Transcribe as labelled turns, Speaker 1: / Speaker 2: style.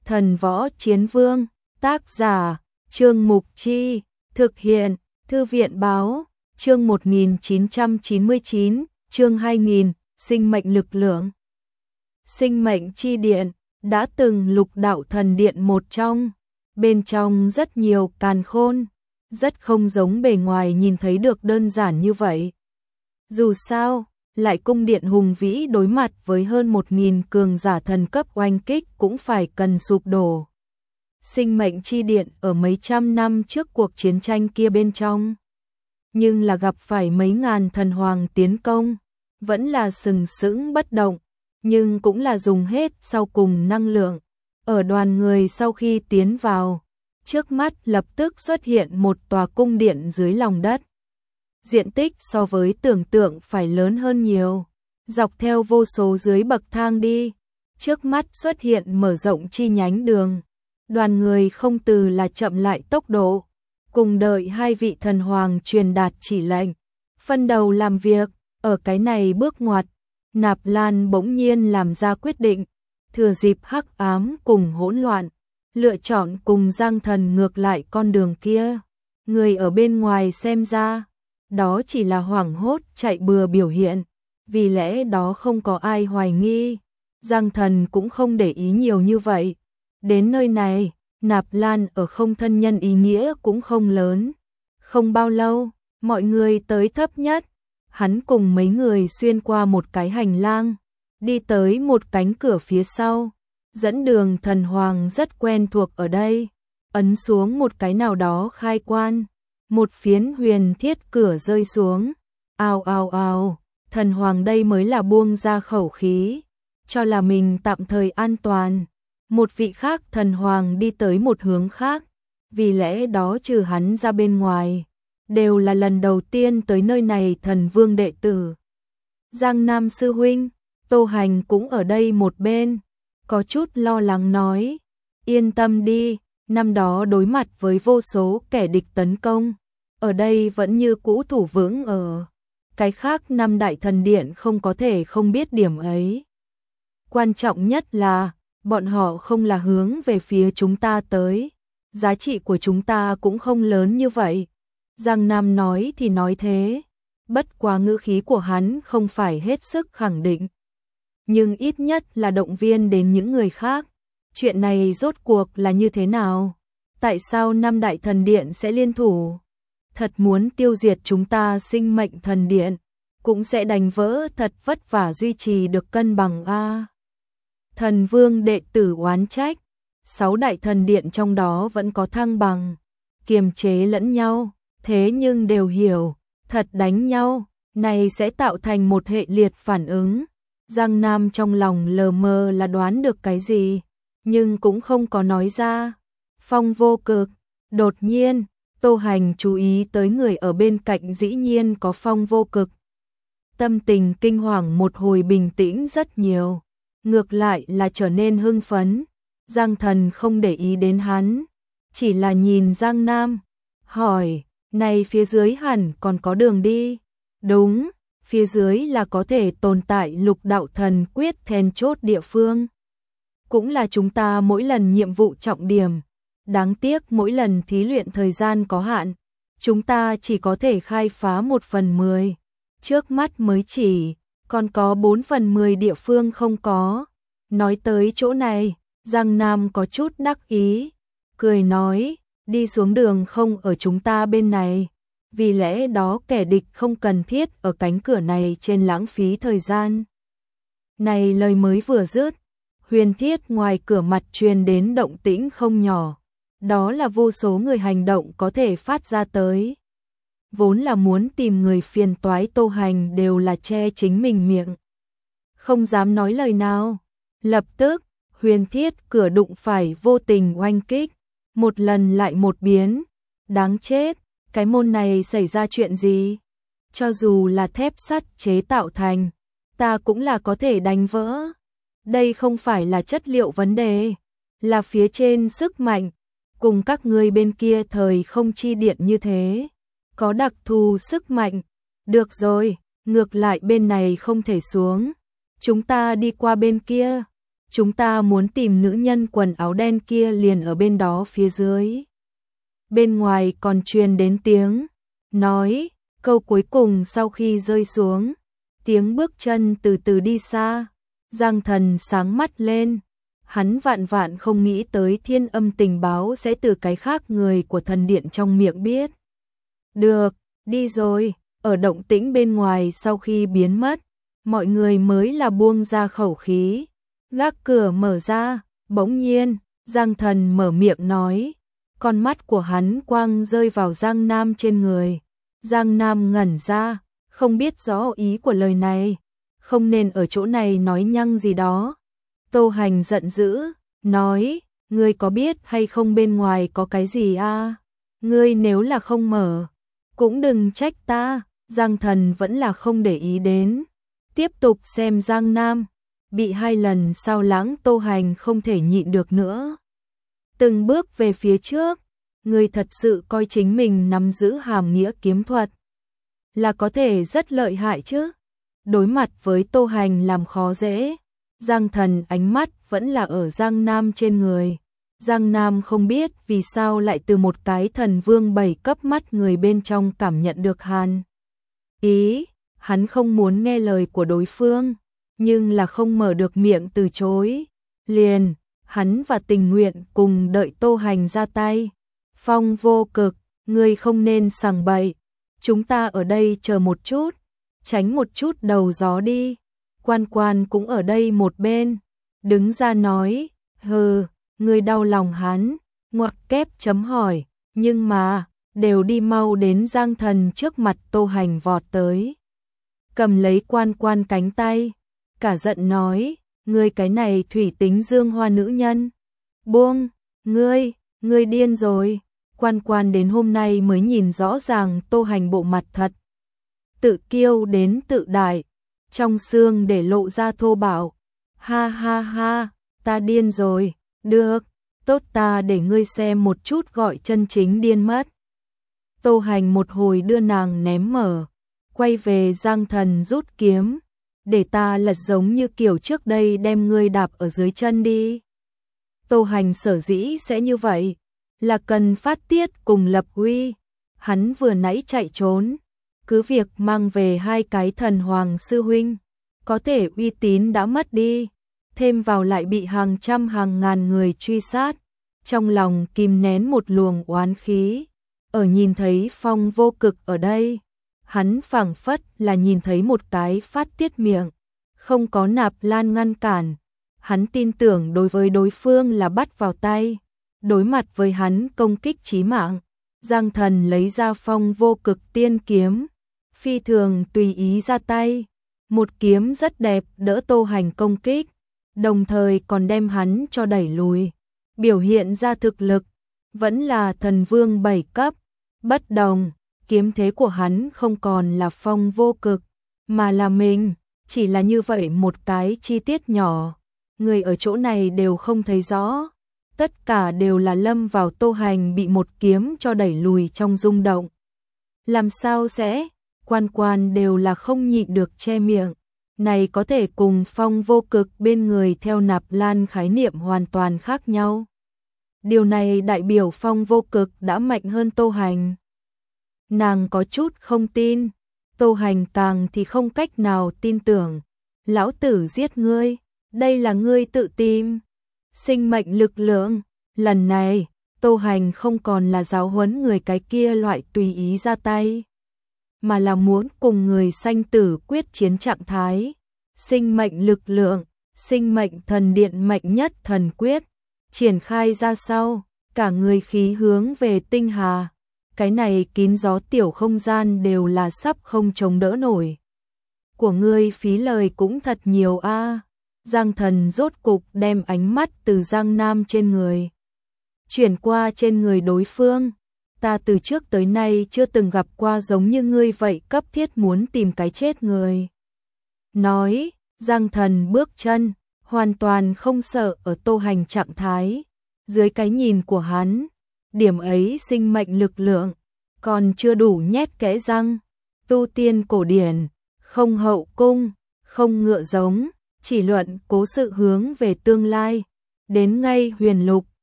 Speaker 1: Thần Võ Chiến Vương, tác giả, Trương Mục Chi, thực hiện, Thư viện Báo, chương 1999, chương 2000, sinh mệnh lực lượng. Sinh mệnh chi điện, đã từng lục đạo thần điện một trong, bên trong rất nhiều càn khôn, rất không giống bề ngoài nhìn thấy được đơn giản như vậy. Dù sao, lại cung điện hùng vĩ đối mặt với hơn 1000 cường giả thần cấp oanh kích cũng phải cần sụp đổ. Sinh mệnh chi điện ở mấy trăm năm trước cuộc chiến tranh kia bên trong, nhưng là gặp phải mấy ngàn thần hoàng tiến công, vẫn là sừng sững bất động, nhưng cũng là dùng hết sau cùng năng lượng. Ở đoàn người sau khi tiến vào, trước mắt lập tức xuất hiện một tòa cung điện dưới lòng đất. Diện tích so với tưởng tượng phải lớn hơn nhiều, dọc theo vô số dưới bậc thang đi, trước mắt xuất hiện mở rộng chi nhánh đường. Đoàn người không từ là chậm lại tốc độ, cùng đợi hai vị thần hoàng truyền đạt chỉ lệnh, phân đầu làm việc. Ở cái này bước ngoặt, Nạp Lan bỗng nhiên làm ra quyết định, thừa dịp hắc ám cùng hỗn loạn, lựa chọn cùng Giang Thần ngược lại con đường kia. Người ở bên ngoài xem ra, đó chỉ là hoảng hốt chạy bừa biểu hiện, vì lẽ đó không có ai hoài nghi. Giang Thần cũng không để ý nhiều như vậy. Đến nơi này, Nạp Lan ở không thân nhân ý nghĩa cũng không lớn. Không bao lâu, mọi người tới thấp nhất. Hắn cùng mấy người xuyên qua một cái hành lang, đi tới một cánh cửa phía sau. Dẫn đường thần hoàng rất quen thuộc ở đây, ấn xuống một cái nào đó khai quan. Một phiến huyền thiết cửa rơi xuống. Ào ào ào, thần hoàng đây mới là buông ra khẩu khí, cho là mình tạm thời an toàn. Một vị khác thần hoàng đi tới một hướng khác, vì lẽ đó trừ hắn ra bên ngoài, đều là lần đầu tiên tới nơi này thần vương đệ tử. Giang Nam sư huynh, Tô Hành cũng ở đây một bên, có chút lo lắng nói, yên tâm đi, năm đó đối mặt với vô số kẻ địch tấn công, ở đây vẫn như cũ thủ vững ở. Cái khác năm đại thần điện không có thể không biết điểm ấy. Quan trọng nhất là, bọn họ không là hướng về phía chúng ta tới, giá trị của chúng ta cũng không lớn như vậy. Giang Nam nói thì nói thế, bất quá ngữ khí của hắn không phải hết sức khẳng định, nhưng ít nhất là động viên đến những người khác. Chuyện này rốt cuộc là như thế nào? Tại sao năm đại thần điện sẽ liên thủ? Thật muốn tiêu diệt chúng ta sinh mệnh thần điện, cũng sẽ đánh vỡ, thật vất vả duy trì được cân bằng a. Thần vương đệ tử oán trách, 6 đại thần điện trong đó vẫn có thăng bằng, kiềm chế lẫn nhau, thế nhưng đều hiểu, thật đánh nhau, này sẽ tạo thành một hệ liệt phản ứng. Giang Nam trong lòng lờ mờ là đoán được cái gì, nhưng cũng không có nói ra. Phong Vô Cực, đột nhiên, Tô Hành chú ý tới người ở bên cạnh dĩ nhiên có Phong Vô Cực. Tâm tình kinh hoàng một hồi bình tĩnh rất nhiều, ngược lại là trở nên hưng phấn. Giang Thần không để ý đến hắn, chỉ là nhìn Giang Nam, hỏi, này phía dưới hẳn còn có đường đi. Đúng, phía dưới là có thể tồn tại lục đạo thần quyết then chốt địa phương. Cũng là chúng ta mỗi lần nhiệm vụ trọng điểm. Đáng tiếc mỗi lần thí luyện thời gian có hạn, chúng ta chỉ có thể khai phá 1/10. Trước mắt mới chỉ, còn có 4/10 địa phương không có. Nói tới chỗ này, Giang Nam có chút đắc ý, cười nói, đi xuống đường không ở chúng ta bên này, vì lẽ đó kẻ địch không cần thiết ở cánh cửa này trên lãng phí thời gian. Này lời mới vừa dứt, huyền thiết ngoài cửa mặt truyền đến động tĩnh không nhỏ. Đó là vô số người hành động có thể phát ra tới. Vốn là muốn tìm người phiền toái, Tô Hành đều là che chính mình miệng, không dám nói lời nào. Lập tức, huyền thiết cửa đụng phải vô tình oanh kích, một lần lại một biến. Đáng chết, cái môn này xảy ra chuyện gì? Cho dù là thép sắt chế tạo thành, ta cũng là có thể đánh vỡ. Đây không phải là chất liệu vấn đề, là phía trên sức mạnh. Cùng các ngươi bên kia thời không chi điện như thế, có đặc thù sức mạnh. Được rồi, ngược lại bên này không thể xuống, chúng ta đi qua bên kia. chúng ta muốn tìm nữ nhân quần áo đen kia liền ở bên đó phía dưới. Bên ngoài còn truyền đến tiếng nói, câu cuối cùng sau khi rơi xuống, tiếng bước chân từ từ đi xa. Giang Thần sáng mắt lên, hắn vạn vạn không nghĩ tới Thiên Âm tình báo sẽ từ cái khác người của thần điện trong miệng biết. Được, đi rồi. Ở động tĩnh bên ngoài sau khi biến mất, mọi người mới là buông ra khẩu khí. Gác cửa mở ra, bỗng nhiên, Giang Thần mở miệng nói. Con mắt của hắn quang rơi vào Giang Nam trên người. Giang Nam ngẩn ra, không biết rõ ý của lời này. Không nên ở chỗ này nói nhăng gì đó. Tô Hành giận dữ, nói, ngươi có biết hay không bên ngoài có cái gì à? Ngươi nếu là không mở, cũng đừng trách ta. Giang Thần vẫn là không để ý đến. Tiếp tục xem Giang Nam. Bị 2 lần sao lãng Tô Hành không thể nhịn được nữa. Từng bước về phía trước. Ngươi thật sự coi chính mình nắm giữ hàm nghĩa kiếm thuật là có thể rất lợi hại chứ. Đối mặt với Tô Hành làm khó dễ, Giang Thần ánh mắt vẫn là ở Giang Nam trên người. Giang Nam không biết vì sao lại từ một cái thần vương 7 cấp mắt người bên trong cảm nhận được hàn ý. Hắn không muốn nghe lời của đối phương, nhưng là không mở được miệng từ chối. Liền, hắn và Tình Nguyện cùng đợi Tô Hành ra tay. Phong Vô Cực, ngươi không nên sằng bậy. Chúng ta ở đây chờ một chút, tránh một chút đầu gió đi. Quan Quan cũng ở đây một bên, đứng ra nói, hừ, ngươi đau lòng hắn, ngoặc kép chấm hỏi, nhưng mà, đều đi mau đến Giang Thần trước mặt Tô Hành vọt tới. Cầm lấy Quan Quan cánh tay, cả giận nói, ngươi cái này thủy tính dương hoa nữ nhân. Buông, ngươi điên rồi. Quan Quan đến hôm nay mới nhìn rõ ràng Tô Hành bộ mặt thật. Tự kiêu đến tự đại, trong xương để lộ ra thô bạo. Ha ha ha, ta điên rồi, được, tốt ta để ngươi xem một chút gọi chân chính điên mất. Tô Hành một hồi đưa nàng ném mở, quay về Giang Thần rút kiếm, để ta lật giống như kiểu trước đây đem ngươi đạp ở dưới chân đi. Tô Hành sở dĩ sẽ như vậy, là cần phát tiết cùng lập uy. Hắn vừa nãy chạy trốn, cứ việc mang về 2 cái thần hoàng sư huynh, có thể uy tín đã mất đi, thêm vào lại bị hàng trăm hàng ngàn người truy sát, trong lòng kìm nén một luồng oán khí. Ở nhìn thấy Phong Vô Cực ở đây, hắn phảng phất là nhìn thấy một cái phát tiết miệng, không có Nạp Lan ngăn cản. Hắn tin tưởng đối với đối phương là bắt vào tay. Đối mặt với hắn công kích chí mạng, Giang Thần lấy ra Phong Vô Cực tiên kiếm, phi thường tùy ý ra tay. Một kiếm rất đẹp đỡ Tô Hành công kích, đồng thời còn đem hắn cho đẩy lùi. Biểu hiện ra thực lực, vẫn là thần vương 7 cấp. Bất đồng, kiếm thế của hắn không còn là Phong Vô Cực, mà là mình. Chỉ là như vậy một cái chi tiết nhỏ, người ở chỗ này đều không thấy rõ. Tất cả đều là lâm vào Tô Hành bị một kiếm cho đẩy lùi trong rung động. Làm sao sẽ? Quan Quan đều là không nhịn được che miệng. Này có thể cùng Phong Vô Cực bên người theo Nạp Lan khái niệm hoàn toàn khác nhau. Điều này đại biểu Phong Vô Cực đã mạnh hơn Tô Hành. Nàng có chút không tin. Tô Hành càng thì không cách nào tin tưởng. Lão tử giết ngươi, đây là ngươi tự tìm. Sinh mệnh lực lượng, lần này, Tô Hành không còn là giáo huấn người cái kia loại tùy ý ra tay, mà là muốn cùng người sanh tử quyết chiến trạng thái. Sinh mệnh lực lượng, sinh mệnh thần điện mạnh nhất thần quyết, triển khai ra sau, cả người khí hướng về tinh hà. Cái này kín gió tiểu không gian đều là sắp không chống đỡ nổi. Của ngươi phí lời cũng thật nhiều a. Giang Thần rốt cục đem ánh mắt từ Giang Nam trên người chuyển qua trên người đối phương. Ta từ trước tới nay chưa từng gặp qua giống như ngươi vậy cấp thiết muốn tìm cái chết người. Nói, Giang Thần bước chân, hoàn toàn không sợ ở Tô Hành trạng thái. Dưới cái nhìn của hắn, điểm ấy sinh mệnh lực lượng, còn chưa đủ nhét kẽ răng. Tu tiên cổ điển, không hậu cung, không ngựa giống, chỉ luận cố sự hướng về tương lai. Đến ngay huyền lục,